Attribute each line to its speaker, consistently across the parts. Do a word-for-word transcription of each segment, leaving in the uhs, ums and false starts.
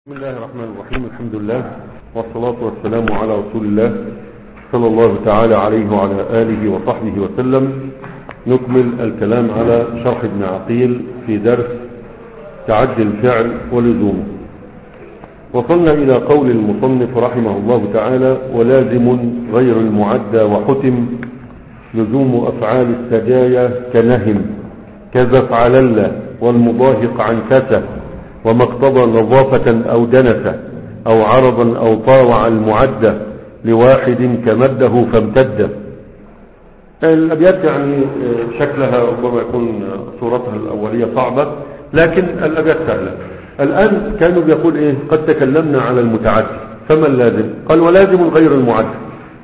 Speaker 1: بسم الله الرحمن الرحيم. الحمد لله والصلاة والسلام على رسول الله صلى الله تعالى عليه وعلى آله وصحبه وسلم. نكمل الكلام على شرح ابن عقيل في درس تعدي الفعل ولزومه. وصلنا إلى قول المصنف رحمه الله تعالى: ولازم غير المعدى وحتم لزوم أفعال السجايا كنهم كذا افعلل والمضاهق عن كسى وما اقتضى نظافة أو دنسة أو عرضا أو طاوع المعدة لواحد كمده فامتد. الأبيات يعني شكلها ربما يكون صورتها الأولية صعبة، لكن الأبيات سهلة. الآن كانوا بيقول إيه؟ قد تكلمنا على المتعدي، فما اللازم؟ قال: ولازم غير المعدى.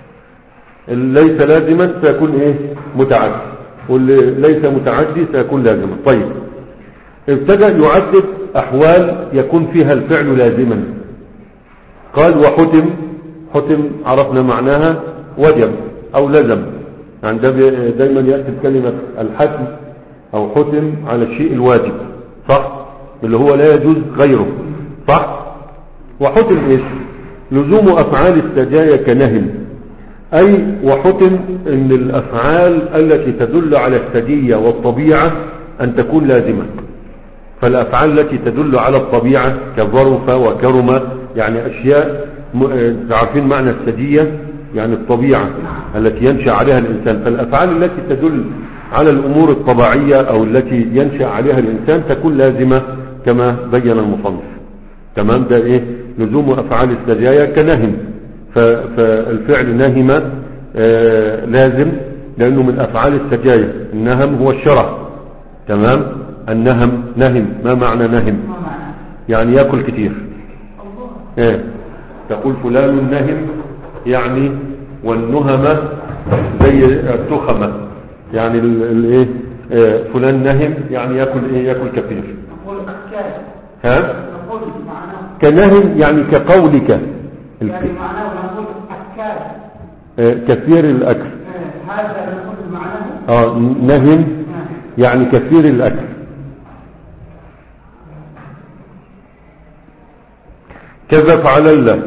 Speaker 1: ليس لازما سيكون إيه؟ متعدي، واللي ليس متعدي سيكون لازما. طيب، ابتدأ يعدد أحوال يكون فيها الفعل لازما. قال: وحتم. حتم عرفنا معناها وجب أو لزم، يعني دايما يأتي بكلمة الحتم أو حتم على الشيء الواجب، صح؟ اللي هو لا يجوز غيره، صح؟ وحتم إيش؟ لزوم أفعال السجايا كنهم، أي وحتم إن الأفعال التي تدل على السجية والطبيعة أن تكون لازمة. فالأفعال التي تدل على الطبيعة كظرف وكرم، يعني أشياء تعرفين معنى السجية، يعني الطبيعة التي ينشأ عليها الإنسان. فالأفعال التي تدل على الأمور الطبيعية أو التي ينشأ عليها الإنسان تكون لازمة كما بين المصنف. تمام؟ ده إيه؟ لزوم أفعال السجايا كنهم. فالفعل نهم آه لازم، لأنه من أفعال السجايا. النهم هو الشرع. تمام؟ النهم نهم. ما معنى نهم؟ يعني يأكل كتير. ايه تقول فلان نهم، يعني والنهمة زي التخمة، يعني الايه اه فلان نهم يعني يأكل ايه؟ يأكل كثير. ها كنهم يعني كقولك،
Speaker 2: يعني معناه نقول أكاد
Speaker 1: اه كثير الأكل.
Speaker 2: هذا نقول معناه
Speaker 1: اه نهم يعني كثير الأكل. كذا فعلل،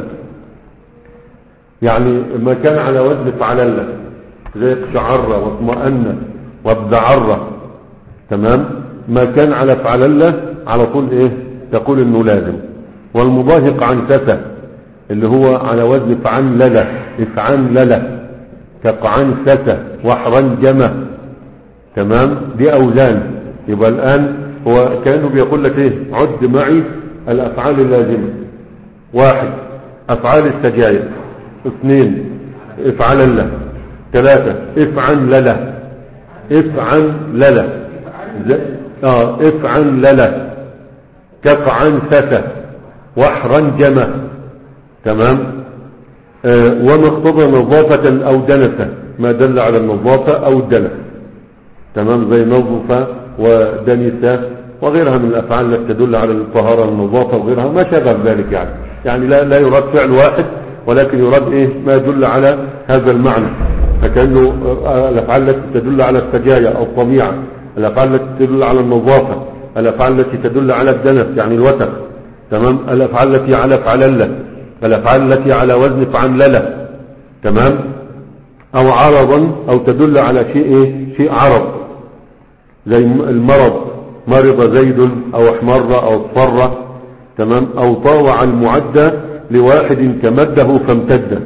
Speaker 1: يعني ما كان على وزن فعلل، زي شعر واطمأن وابدعر. تمام؟ ما كان على فعلل على طول ايه؟ تقول انه لازم. والمضاهق عن كسى اللي هو على وزن فعنلل، افعنلل كقعن كسى وحرنجمة. تمام؟ دي اوزان. يبقى الان هو كانه بيقول لك ايه؟ عد معي الافعال اللازمه. واحد افعال السجايا، اثنين افعل الله، ثلاثة افعن للا، افعن للا اه افعن للا كقعن ستة وحرن جمة. تمام؟ آه وما اقتضى نظافة او دنسة، ما دل على النظافة او الدنس. تمام؟ زي نظفة ودنسة وغيرها من الافعال التي تدل على الطهارة والنظافة وغيرها ما شابه ذلك. يعني يعني لا لا يراد فعل واحد، ولكن يراد ايه؟ ما يدل على هذا المعنى. فكأنه الافعال التي تدل على السجايا او الطبيعة، الافعال التي تدل على النظافة، الافعال التي تدل على الدنس يعني الوتر. تمام؟ الافعال التي على فعللة، الافعال التي على وزن فعنللة. تمام؟ او عرضا، او تدل على شيء ايه؟ شيء عرض، زي المرض، مرض زيد او احمر او اصفر. تمام؟ او طاوع المعدى لواحد كمده فامتد.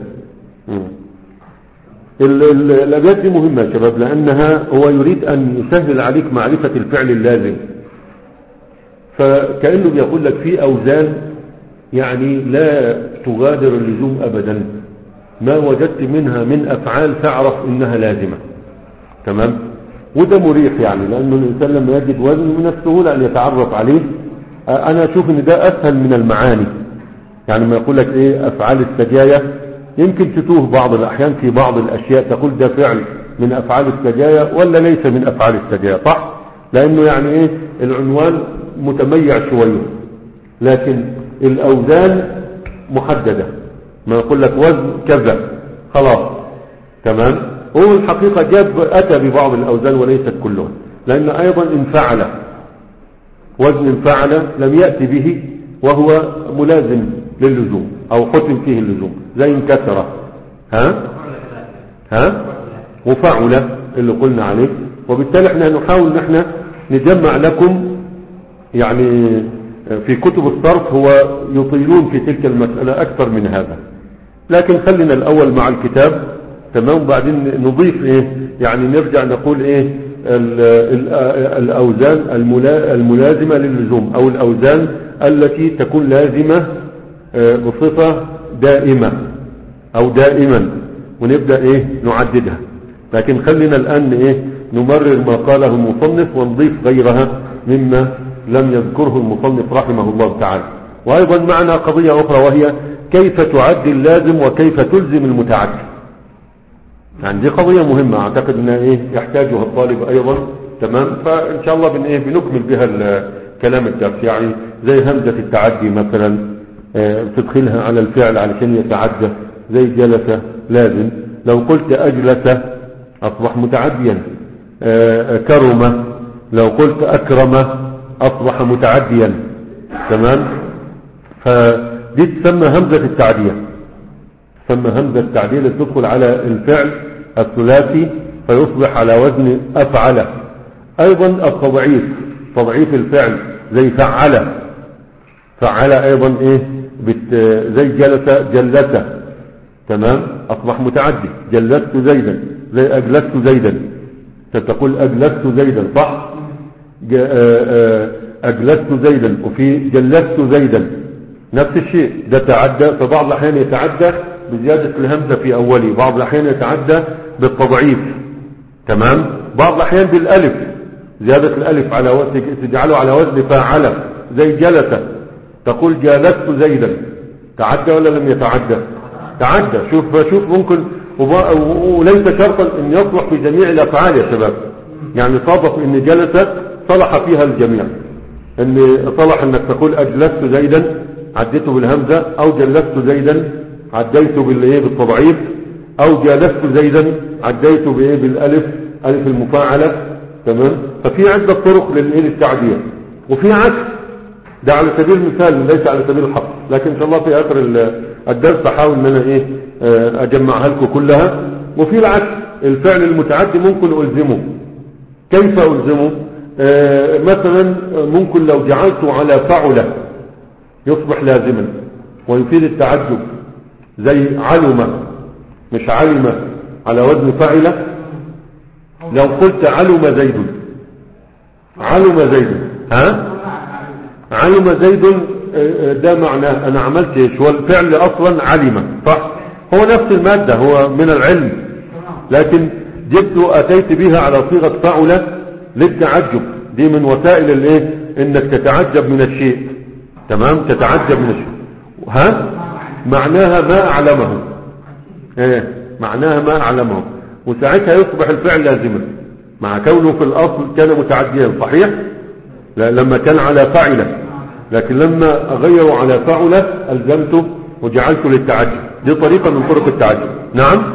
Speaker 1: الابيات دي مهمة يا شباب، لانها هو يريد ان يسهل عليك معرفة الفعل اللازم. فكأنه بيقول لك في اوزان يعني لا تغادر اللزوم ابدا، ما وجدت منها من افعال تعرف انها لازمة. تمام؟ وده مريح، يعني لانه الانسان لما يجد وزن من السهولة ان يتعرف عليه. انا اشوف ان ده اسهل من المعاني. يعني ما يقول لك ايه؟ افعال السجايا، يمكن تتوه بعض الاحيان في بعض الاشياء، تقول ده فعل من افعال السجايا ولا ليس من افعال السجايا، صح؟ لانه يعني ايه؟ العنوان متميع شوية، لكن الاوزان محددة. ما يقول لك وزن كذا خلاص. تمام؟ هو الحقيقة جاب اتى ببعض الاوزان وليست كلها، لان ايضا انفعل وزن فعل لم يأتي به وهو ملازم للزوم او ختم فيه اللزوم، زي انكسر ها ها وفعل اللي قلنا عليه. وبالتالي احنا نحاول ان احنا نجمع لكم يعني في كتب الصرف، هو يطيلون في تلك المسألة اكثر من هذا، لكن خلينا الاول مع الكتاب تمام، بعدين نضيف ايه يعني نرجع نقول ايه الاوزان الملازمة للزوم او الاوزان التي تكون لازمة بصفة دائمة او دائما، ونبدأ ايه نعددها. لكن خلينا الان ايه نمرر ما قاله المصنف ونضيف غيرها مما لم يذكره المصنف رحمه الله تعالى. وايضا معنا قضية اخرى وهي كيف تعد اللازم وكيف تلزم المتعدي. يعني دي قضية مهمة اعتقد انها ايه يحتاجها الطالب ايضا تمام. فان شاء الله بن ايه بنكمل بها الكلام الدرس، يعني زي همزة التعدي مثلا اه تدخلها على الفعل علشان يتعدى، زي جلس لازم، لو قلت اجلس اصبح متعديا، اه كرم لو قلت اكرم اصبح متعديا تمام. فدي تسمى همزة التعدية، تسمى همزة التعدية اللي تدخل على الفعل الثلاثي فيصبح على وزن افعل. ايضا التضعيف، تضعيف الفعل زي فعل، فعل ايضا ايه بت زي جلس جلس تمام اصبح متعدي. جلست زيدا زي اجلست زيدا، تقول اجلست زيدا صح، اجلست زيدا، وفي جلست زيدا نفس الشيء، ده تعدى. فبعض الاحيان يتعدى بزيادة الهمزة في اوله، بعض الاحيان يتعدى بالتضعيف تمام، بعض الاحيان بالالف، زيادة الالف على وزن تجعله على وزن فاعل، زي جلس تقول جالست زيدا، تعدى ولا لم يتعدى؟ تعدى. شوف شوف ممكن، وليس شرطا ان يصلح في جميع الافعال يا شباب، يعني صادف ان جلست صلح فيها الجميع، ان صلح انك تقول اجلست زيدا عديته بالهمزة، او جلست زيدا عديته بالايه بالتضعيف، او جالست زيدا عديته بايه بالالف، الف المفاعلة تمام. ففي عدة طرق للايه للتعدية، وفي عكس، ده على سبيل المثال ليس على سبيل الحق، لكن ان شاء الله في اخر الدرس احاول ان انا ايه اجمعها لكم كلها. وفي العكس الفعل المتعدي ممكن الزمه. كيف الزمه؟ آه مثلا ممكن لو جعلته على فعل يصبح لازما ويفيد التعجب، زي علم، مش علم على وزن فعل. لو قلت علم زيد، علم زيد ها علم زيد، ده معناه انا عملت ايش؟ والفعل اصلا علم صح، هو نفس المادة، هو من العلم، لكن جبت اتيت بها على صيغة فعل للتعجب. دي من وسائل الايه انك تتعجب من الشيء تمام، تتعجب من الشيء. ها معناها ما اعلمه، ايه معناها ما اعلمه، وساعتها يصبح الفعل لازما مع كونه في الاصل كان متعديا صحيح، لا لما كان على فعل، لكن لما اغيروا على فعل الزمته وجعلته للتعجب. دي طريقة من طرق التعجب. نعم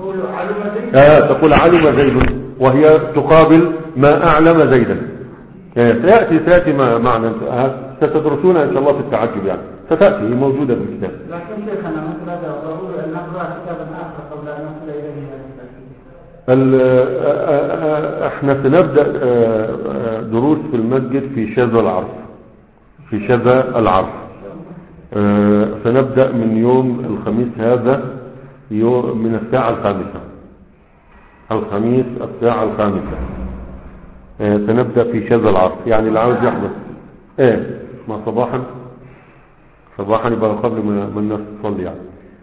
Speaker 1: آه تقول علم زيد، وهي تقابل ما اعلم زيدا. سيأتي سيأتي ما معنى ستدرسونها ان شاء الله في التعجب، يعني ستأتي موجودة في الكتاب.
Speaker 2: لكن شيخنا مثل هذا ضروري ان نقرأ كتابا اخر قبل ان نصل اليه.
Speaker 1: احنا سنبدأ دروس في المسجد في شذا العرف، في شذا العرف سنبدأ من يوم الخميس هذا، يوم من الساعة الخامسة، الخميس الساعة الخامسة سنبدأ في شذا العرف. يعني اللي عاوز يحضر ايه ما صباحا، صباحا يبقى قبل ما الناس تصلي، يعني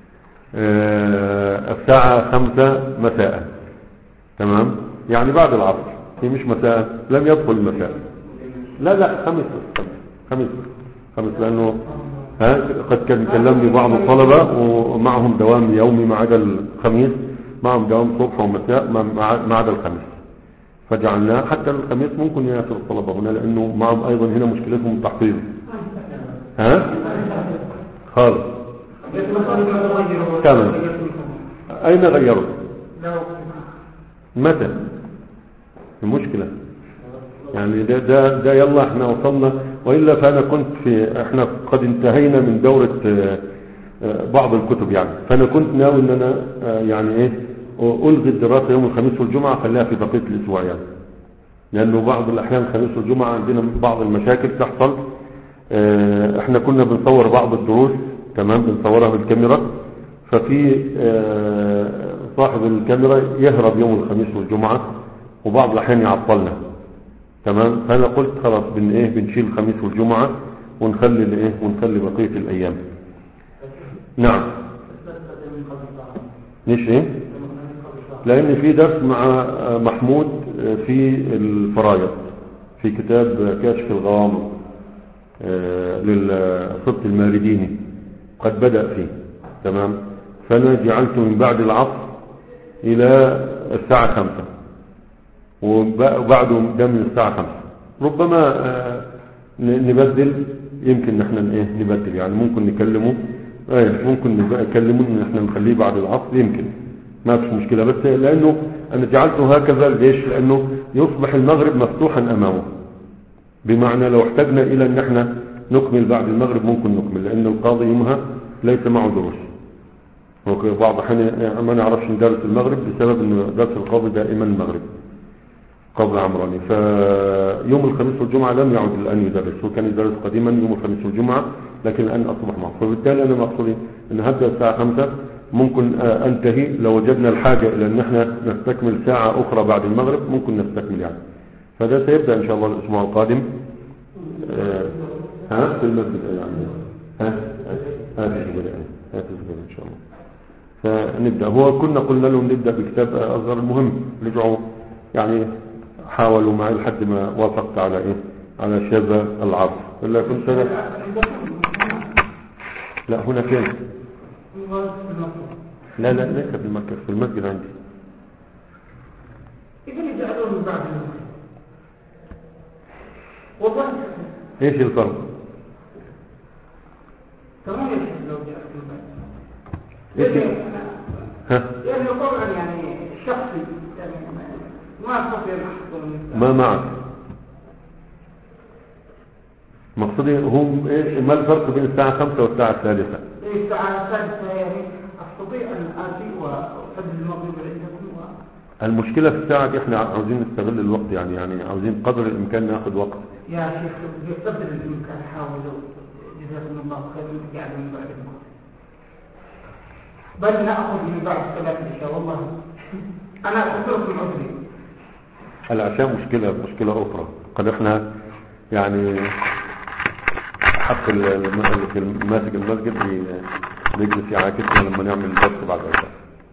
Speaker 1: اه الساعة خمسة مساء تمام، يعني بعد العصر، هي مش مساء، لم يدخل المساء، لا لا خمس خمس خمس لأنه ها قد كان كلمني بعض الطلبة ومعهم دوام يومي ما عدا الخميس، معهم دوام صبح ومساء ما عدا الخميس، فجعلناه حتى الخميس ممكن يأتي الطلبة هنا، لأنه معهم أيضا هنا مشكلتهم التحفيظ. ها خالص كامل. أين غيروا؟ متى المشكلة؟ يعني ده, ده, ده يلا احنا وصلنا وإلا فأنا كنت في احنا قد انتهينا من دورة بعض الكتب يعني، فأنا كنت ناوي ان انا يعني ايه ألغي الدراسة يوم الخميس والجمعة، خليها في بقية الأسبوع يعني، لأنه بعض الأحيان الخميس والجمعة عندنا بعض المشاكل تحصل. احنا كنا بنصور بعض الدروس تمام، بنصورها بالكاميرا، ففي صاحب الكاميرا يهرب يوم الخميس والجمعة وبعض الأحيان يعطلنا تمام. فأنا قلت خلاص بن ايه بنشيل الخميس والجمعة ونخلي الايه ونخلي بقية الأيام. نعم. ليش ايه؟ لأن في درس مع محمود في الفرايض في كتاب كاشف الغوامض للصبت المارديني قد بدأ فيه تمام. فأنا جعلته من بعد العصر إلى الساعة خمسة، وبعده ده من الساعة خمسة. ربما نبدل، يمكن نحن ايه نبدل يعني، ممكن نكلمه ايه ممكن نكلمه ان احنا نخليه بعد العصر، يمكن ما فيش مشكلة. بس لأنه أنا جعلته هكذا ليش؟ لأنه يصبح المغرب مفتوحا أمامه، بمعنى لو احتاجنا إلى أن احنا نكمل بعد المغرب ممكن نكمل، لأن القاضي يومها ليس معه دروس. بعض الحين ما نعرفش ندرس المغرب بسبب أن درس القاضي دائما المغرب قاضي عمراني. فيوم الخميس والجمعة لم يعد الآن يدرس، وكان يدرس قديما يوم الخميس والجمعة، لكن الآن أصبح معه. فبالتالي أنا مقصودي أن هبدأ الساعة خمسة، ممكن أنتهي لو وجدنا الحاجة إلى أن احنا نستكمل ساعة أخرى بعد المغرب ممكن نستكمل يعني. فده سيبدأ إن شاء الله الأسبوع القادم آه ها في المسجد يعني ها ها في الزبير ها في الزبير إن شاء الله. فنبدأ. هو كنا قلنا لهم نبدأ بكتاب أصغر، المهم رجعوا يعني حاولوا معي لحد ما وافقت على إيه على شذا العرض. إلا كنت أنا لا هنا فين؟ لا لا ليس في المركز، في المسجد عندي.
Speaker 2: إذا يجعلون من بعد المغرب والله
Speaker 1: ايش الفرق؟
Speaker 2: تمام لو جاء في
Speaker 1: ايش
Speaker 2: المغرب
Speaker 1: ها
Speaker 2: يعني طبعا يعني الشخصي يعني ما استطيع ان
Speaker 1: ما معك. مقصودي هم ايه ما الفرق بين الساعة خمسة والساعة الثالثة؟
Speaker 2: الساعة الثالثة يعني استطيع ان اتي واحد المغرب عندكم.
Speaker 1: المشكلة في الساعة دي احنا عاوزين نستغل الوقت يعني يعني عاوزين قدر الامكان ناخذ وقت.
Speaker 2: يا شيخ بقدر الامكان حاولوا جزاكم الله خير نقعد من بعد المغرب، بل ناخذ من بعد صلاة العشاء. والله انا اترككم عذري.
Speaker 1: العشاء مشكلة مشكلة اخرى. قد احنا يعني حق الماسك المسجد بيجلس يعاكسنا لما نعمل الدرس بعد العشاء،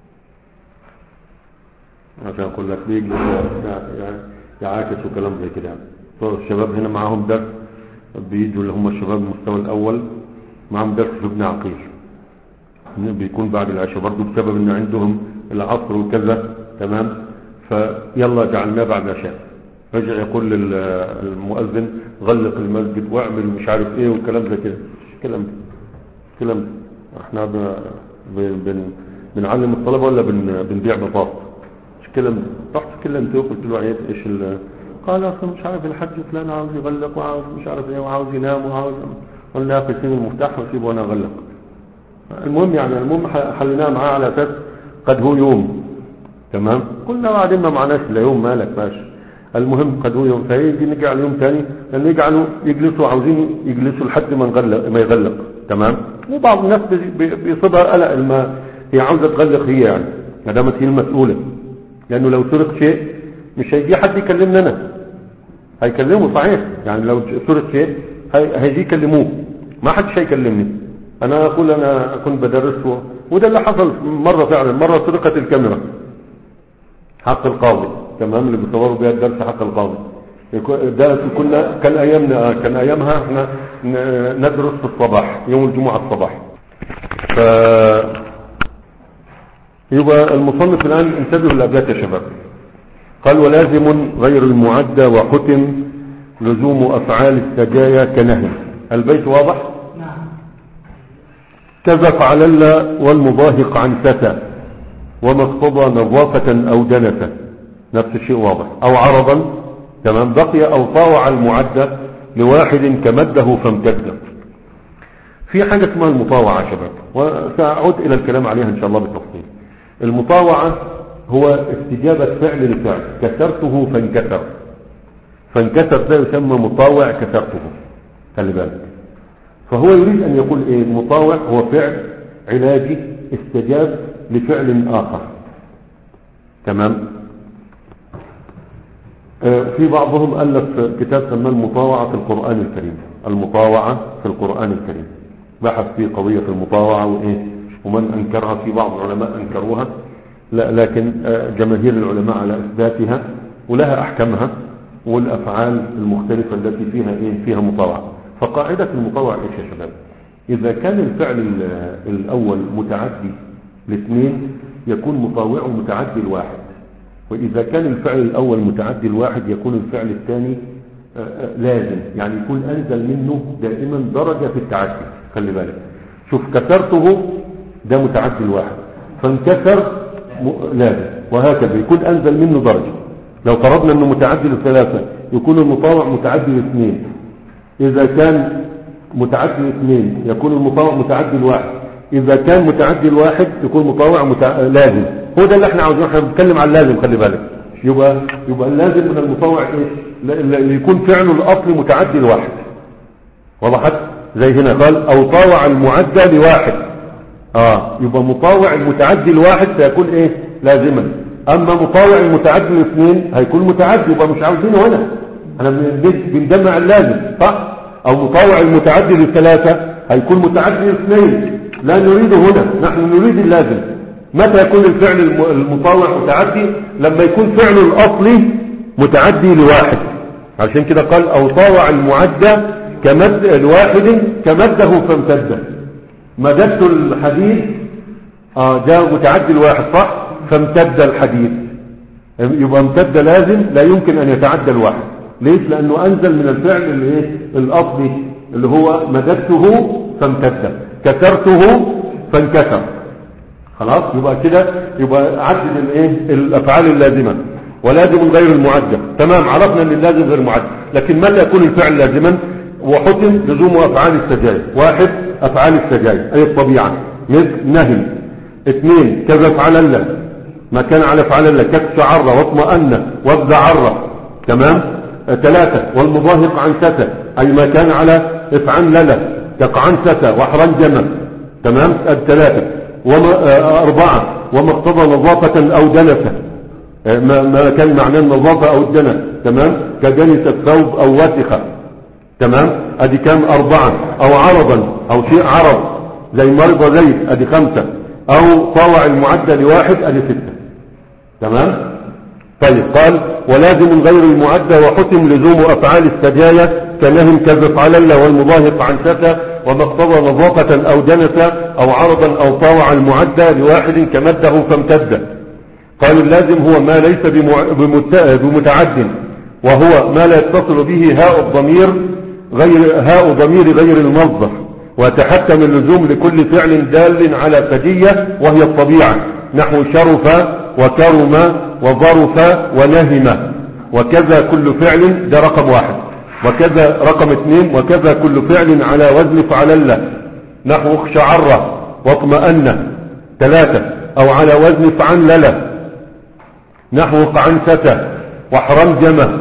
Speaker 1: عشان اقول لك بيجلس يعاكس وكلام زي كده يعني. الشباب هنا معاهم درس، بيجوا اللي هم الشباب المستوى الاول معاهم درس في ابن عقيل بيكون بعد العشاء برضه، بسبب ان عندهم العصر وكذا تمام. فيلا جعلناه بعد العشاء. رجع يقول للمؤذن غلق المسجد واعمل مش عارف ايه والكلام زي كده. كلام كلام احنا بن بنعلم الطلبه ولا بن بنبيع بطاطا؟ مش كلام. رحت كلمته وقلت له عيب ايش ال... قال اصلا مش عارف الحاج فلان عاوز يغلق وعاوز مش عارف ايه وعاوز ينام وعاوز. قلنا يا اخي سيب المفتاح وسيبه وانا اغلق. المهم يعني المهم حليناه معاه على اساس قد هو يوم تمام. قلنا بعدين ما معناش الا يوم مالك باش. المهم قد هو يوم، فيجي نرجع اليوم ثاني لان يجعلوا يجلسوا عاوزين يجلسوا لحد ما نغلق ما يغلق تمام. وبعض الناس بيصيبها قلق الما هي عاوزه تغلق هي يعني ما دامت هي المسؤوله، لانه لو سرق شيء مش هيجي حد يكلمنا انا، هيكلمه صحيح يعني. لو سرق شيء هيجي يكلموه، ما حدش هيكلمني. انا اقول انا كنت بدرسه، وده اللي حصل مره فعلا. مره سرقت الكاميرا حق القاضي تمام، اللي بيصوروا بها الدرس حق القاضي. ده كنا كان ايامنا كان ايامها احنا ندرس في الصباح يوم الجمعه الصباح. ف يبقى المصنف الان انتبهوا للابيات يا شباب. قال ولازم غير المعدى وختم لزوم افعال السجايا كنهي. البيت واضح؟
Speaker 2: نعم.
Speaker 1: كذا فعلل والمضاهق عن فتى وما اقتضى نظافة او دنسة، نفس الشيء واضح. او عرضا تمام. بقي او طاوع المعدة لواحد كمده فامتد. في حاجة اسمها المطاوعة يا شباب، وسأعود إلى الكلام عليها إن شاء الله بالتفصيل. المطاوعة هو استجابة فعل لفعل، كسرته فانكسر، فانكسر ده يسمى مطاوع كسرته، خلي بالك. فهو يريد أن يقول إيه؟ المطاوع هو فعل علاجي استجاب لفعل آخر، تمام. آه في بعضهم ألف كتاب سماه المطاوعة في القرآن الكريم، المطاوعة في القرآن الكريم، بحث في قضية المطاوعة وإيه ومن أنكرها. في بعض العلماء أنكروها، لا لكن آه جماهير العلماء على إثباتها، ولها أحكامها والأفعال المختلفة التي فيها إيه فيها مطاوعة. فقاعدة المطاوعة إيش يا شباب؟ إذا كان الفعل الأول متعدي لاثنين يكون مطاوعه متعدي لواحد، وإذا كان الفعل الأول متعدي لواحد يكون الفعل الثاني لازم، يعني يكون أنزل منه دائما درجة في التعدي. خلي بالك، شوف كسرته ده متعدي لواحد، فانكسر لازم، وهكذا يكون أنزل منه درجة. لو فرضنا أنه متعدي لثلاثة يكون المطاوع متعدي لاثنين، إذا كان متعدي لاثنين يكون المطاوع متعدي لواحد، إذا كان متعدي لواحد يكون مطاوع متع... لازم. هو ده اللي احنا عاوزينه، احنا بنتكلم عن اللازم. خلي بالك، يبقى يبقى اللازم من المطاوع ايه؟ اللي يكون فعله الأصل متعدي لواحد. وضحت؟ زي هنا قال أو طاوع المعدى لواحد، اه يبقى مطاوع المتعدي لواحد سيكون ايه؟ لازما. اما مطاوع المتعدي لاثنين هيكون متعدي، يبقى مش عاوزينه هنا، احنا بنجمع اللازم، صح؟ او مطاوع المتعدي للثلاثة هيكون متعدي لاثنين، لا نريده هنا، نحن نريد اللازم. متى يكون الفعل المطاوع متعدي؟ لما يكون فعله الاصلي متعدي لواحد. عشان كده قال او طاوع المعدى كمد لواحد كمده فامتد. مددت الحديث اه جاء متعدي لواحد، صح؟ فامتد الحديث، يبقى امتد لازم، لا يمكن ان يتعدى الواحد. ليش؟ لانه انزل من الفعل الايه الاصلي اللي هو مددته فامتد، كسرته فانكسر. خلاص، يبقى كده يبقى عدد الايه الافعال اللازمه. ولازم غير المعدى، تمام، عرفنا ان اللازم غير معدى. لكن متى يكون الفعل لازما؟ وحتم لزوم افعال السجايا. واحد، افعال السجايا اي الطبيعه، مثل نهي. اثنين، كذا افعال الله، ما كان على افعال الله، كالشعر واطمأن وابدعر، تمام. ثلاثة، والمضاهق عن ستة اي ما كان على افعال لله، كقعنسة وحرنجمة، تمام. الثلاثة. وأربعة، وما اقتضى نظافة او دنسة، ما, ما كان معناه النظافة او الدنس، تمام، كدنس الثوب او وسخة، تمام. ادي كام؟ اربعة. او عرضا او شيء عرض زي مرضى زيد، ادي خمسة. او طاوع المعدى لواحد، ادي ستة، تمام. طيب، قال ولازم غير المعدى وحتم لزوم افعال السجايا كنهم كذف على الله والمضاهق عن ستة وما اقتضى نظافة او دنس او عرضا او طاوع المعدى لواحد كمده فامتد. قال اللازم هو ما ليس بمتعد، وهو ما لا يتصل به هاء الضمير غير هاء ضمير غير المصدر، ويتحتم اللزوم لكل فعل دال على سجية وهي الطبيعة، نحو شرف وكرم وظرف ونهم. وكذا كل فعل، ده رقم واحد. وكذا رقم اثنين، وكذا كل فعل على وزن فعلل، نحو اخشعر واطمأن. ثلاثة، او على وزن فعنلل، نحو قعنسة وحرنجمة.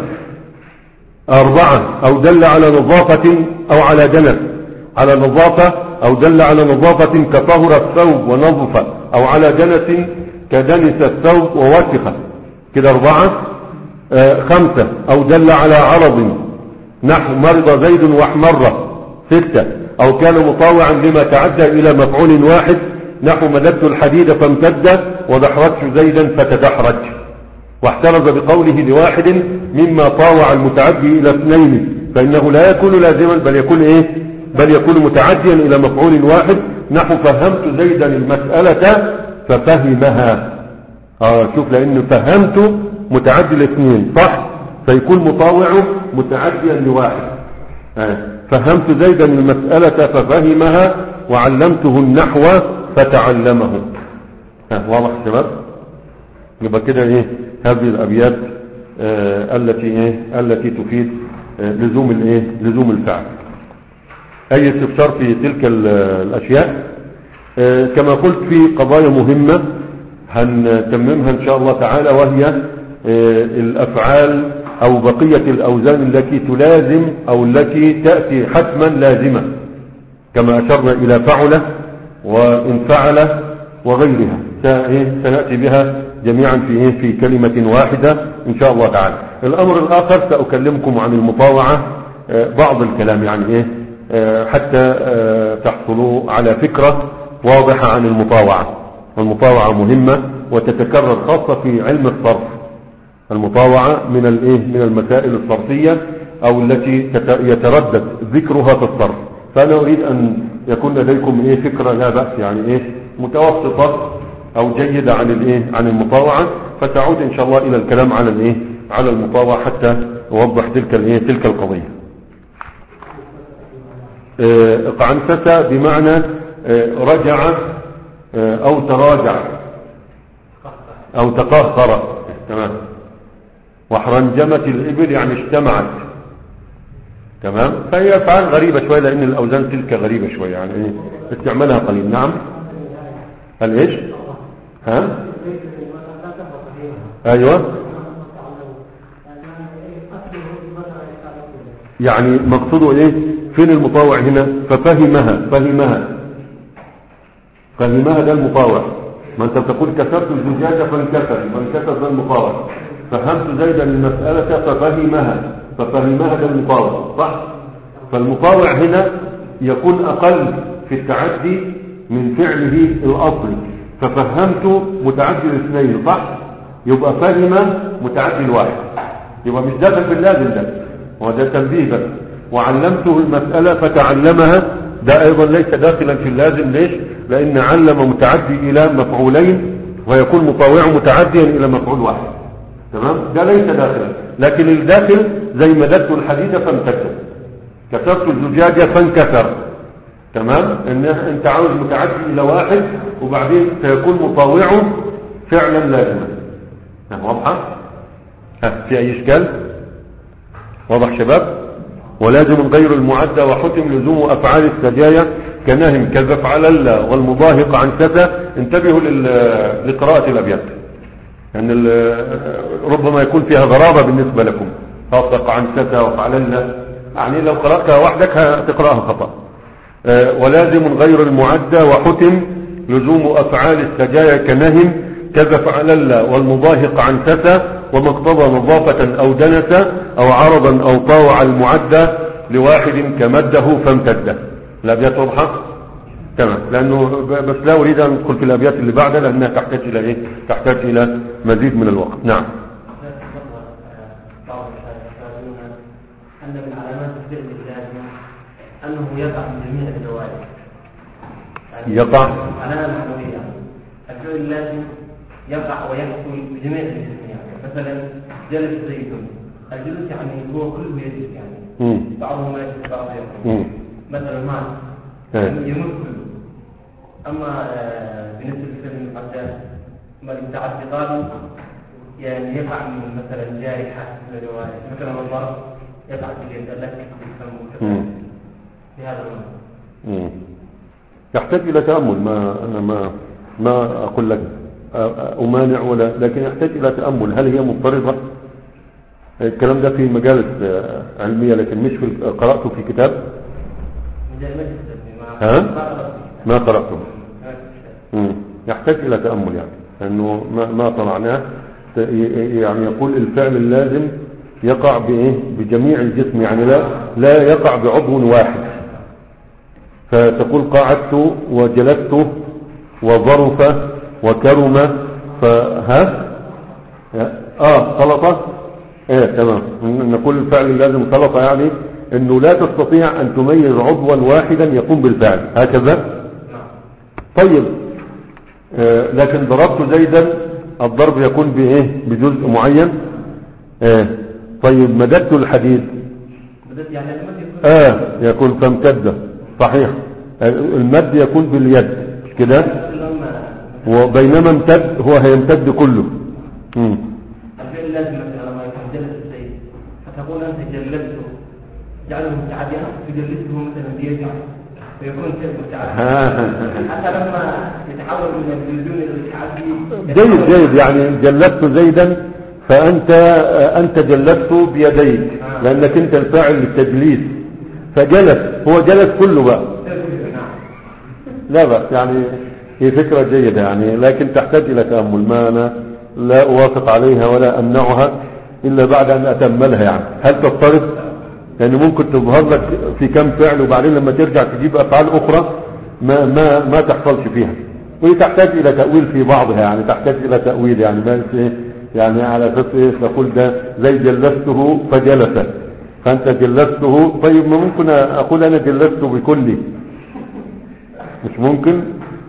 Speaker 1: أربعة، أو دل على نظافة أو على دنس، على نظافة أو دل على نظافة كطهر الثوب ونظف، أو على دنس كدنس الثوب ووسخ، كده أربعة. آه خمسة، أو دل على عرض، نحو مرض زيد واحمر. ستة، أو كان مطاوعا لما تعدى إلى مفعول واحد، نحو مددت الحديد فامتد ودحرجت زيدا فتدحرج. واحترز بقوله لواحد مما طاوع المتعدي الى اثنين، فانه لا يكون لازما بل يكون ايه بل يكون متعديا الى مفعول واحد، نحو فهمت زيدا المسألة ففهمها. اه شوف، لانه فهمت متعدي لاثنين، صح، فيكون مطاوعه متعديا لواحد. آه. فهمت زيدا المسألة ففهمها وعلمته النحو فتعلمه. آه. واضح شباب؟ يبقى كده ايه هذه الابيات آه التي ايه التي تفيد لزوم الايه لزوم الفعل. اي استفسار في تلك الاشياء؟ كما قلت في قضايا مهمة هنتممها ان شاء الله تعالى، وهي الافعال او بقية الاوزان التي تلازم او التي تأتي حتما لازمة، كما اشرنا الى فعل وان فعل وغيرها سنأتي بها جميعا في في كلمة واحدة ان شاء الله تعالى. الامر الاخر سأكلمكم عن المطاوعة بعض الكلام، يعني ايه حتى تحصلوا على فكرة واضحة عن المطاوعة. المطاوعة مهمة وتتكرر خاصة في علم الصرف. المطاوعة من الايه من المسائل الصرفية او التي يتردد ذكرها في الصرف، فانا اريد ان يكون لديكم ايه فكرة لا بأس يعني ايه متوسطة او جيدة عن الايه عن المطاوعة، فتعود ان شاء الله الى الكلام على الايه على المطاوعة حتى اوضح تلك الايه تلك القضية. اقعنسس بمعنى رجع او تراجع او تقهقر، تمام. وحرنجمت الابل يعني اجتمعت، تمام. فهي افعال غريبة شوية لان الاوزان تلك غريبة شوية، يعني ايه استعمالها قليل. نعم. هل ايش؟ ها ايوه، يعني مقصوده ايه فين المطاوع هنا؟ ففهمها فهمها فهمها ده المطاوع. ما انت بتقول كسرت الزجاجة فانكسر، فانكسر ده المطاوع. فهمت زيدا المسألة ففهمها، ففهمها ده المطاوع، صح؟ فالمطاوع هنا يكون اقل في التعدي من فعله الاصلي. ففهمت متعدي الاثنين، صح؟ يبقى فهم متعدي الواحد، يبقى مش داخل في اللازم ده، وده تنبيه بس. وعلمته المسألة فتعلمها، ده ايضا ليس داخلا في اللازم. ليش؟ لان علم متعدي الى مفعولين ويكون مطاوع متعديا الى مفعول واحد، تمام. ده ليس داخلا. لكن الداخل زي مددت الحديد فانكسر، كسرت الزجاجة فانكسر، تمام. ان انت عاوز متعدي الى واحد وبعدين سيكون مطاوعه فعلا لازما. واضحة؟ ها في اي اشكال؟ واضح شباب؟ ولازم غير المعدى وحتم لزوم افعال السجايا كنهم كزفعل والمضاهق عن سسى. انتبهوا لقراءة الابيات، يعني ربما يكون فيها غرابة بالنسبة لكم. خاصة عن سسى وفعل، يعني لو قرأتها وحدك هتقرأها خطأ. ولازم غير المعدى وحتم لزوم افعال السجايا كنهم كزفعل والمضاهق عن سسى، وما اقتضى نظافة او دنس او عرضا او طاوع المعدى لواحد كمده فامتده. الابيات واضحة؟ تمام. لانه بس لا اريد ان ادخل في الابيات اللي بعدها لانها تحتاج الى ايه تحتاج الى مزيد من الوقت. نعم.
Speaker 2: ان من علامات الفعل اللازم انه يقع من جميع الجوارح، يعني
Speaker 1: يقع
Speaker 2: علامة معنوية. الفعل اللازم يقع ويحصل بجميع الجسم، يعني مثلا جلس زيد، الجلوس يعني هو كله يجلس، يعني بعضه ما يجلس بعضه يقوم. مثلا مات يموت كله. اما بالنسبه للفعل المعدى ما التعدي قالوا يعني يقع من مثلا جارحه من الجوارح، مثلا الضرب يقع في اليد لك يسموه في هذا المعنى.
Speaker 1: يحتاج الى تامل. ما انا ما ما اقول لك امانع ولا، لكن يحتاج الى تامل. هل هي مضطربه؟ الكلام ده في مجالس علميه لكن مش في قراته في كتاب. ها ما قراته. يحتاج الى تامل، يعني انه ما ما طلعناه. يعني يقول الفعل اللازم يقع بايه بجميع الجسم، يعني لا لا يقع بعضو واحد. فتقول قعدت وجلست وظرف وكرم فها اه سلطة. ايه تمام. نقول الفعل اللازم سلطة، يعني انه لا تستطيع ان تميز عضوا واحدا يقوم بالفعل هكذا. طيب آه لكن ضربت زيدا الضرب يكون بايه بجزء معين. آه طيب مددت الحديد اه يكون فامتد، صحيح. المد يكون باليد كده، وبينما امتد هو هيمتد كله. امم
Speaker 2: الفعل لازم مثلا لما يكون جلس الزيت فتقول انت جلسته جعله مستعد تجلسه مثلا بيده فيكون كيف مستعد حتى لما يتحول من الجلدون الى التعدي.
Speaker 1: جيد جيد، يعني جلدت زيدا فانت انت جلدته بيديك لانك انت الفاعل للتجليد، فجلس هو جلس كله بقى. لا بأس، يعني هي فكرة جيدة يعني، لكن تحتاج الى تأمل، ما انا لا اوافق عليها ولا امنعها الا بعد ان اتأملها. يعني هل تضطرب؟ يعني ممكن تظهر لك في كم فعل وبعدين لما ترجع تجيب افعال اخرى ما ما ما تحصلش فيها، وهي تحتاج الى تأويل في بعضها، يعني تحتاج الى تأويل، يعني ما يعني على اساس ايه تقول ده زي جلسته فجلس، فانت جلسته، طيب ما ممكن اقول انا جلسته بكلي؟ مش ممكن،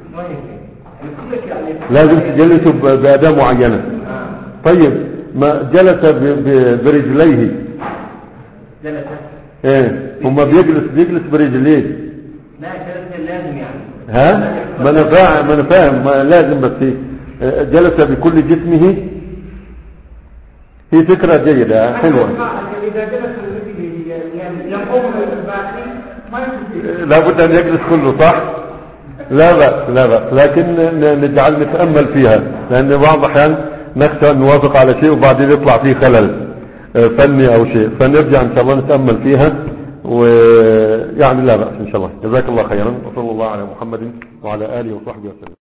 Speaker 1: لازم تجلسه بأداة معينة. طيب ما جلس برجليه،
Speaker 2: جلس
Speaker 1: ايه هما بيجلس بيجلس برجليه.
Speaker 2: لا جلس لازم يعني،
Speaker 1: ها ما انا فاهم ما انا فاهم ما لازم، بس جلس بكل جسمه، هي فكرة جيدة حلوة.
Speaker 2: إذا جلس يعني يقوم الباقي ما يمكن،
Speaker 1: لابد ان يجلس كله، صح؟ لا بأس لا بأس، لكن نجعل نتأمل فيها، لان بعض الاحيان نخشى ان نوافق على شيء وبعدين يطلع فيه خلل فني او شيء، فنرجع ان شاء الله نتأمل فيها، ويعني لا بأس ان شاء الله. جزاك الله خيرا، وصلى الله على محمد وعلى آله وصحبه وسلم.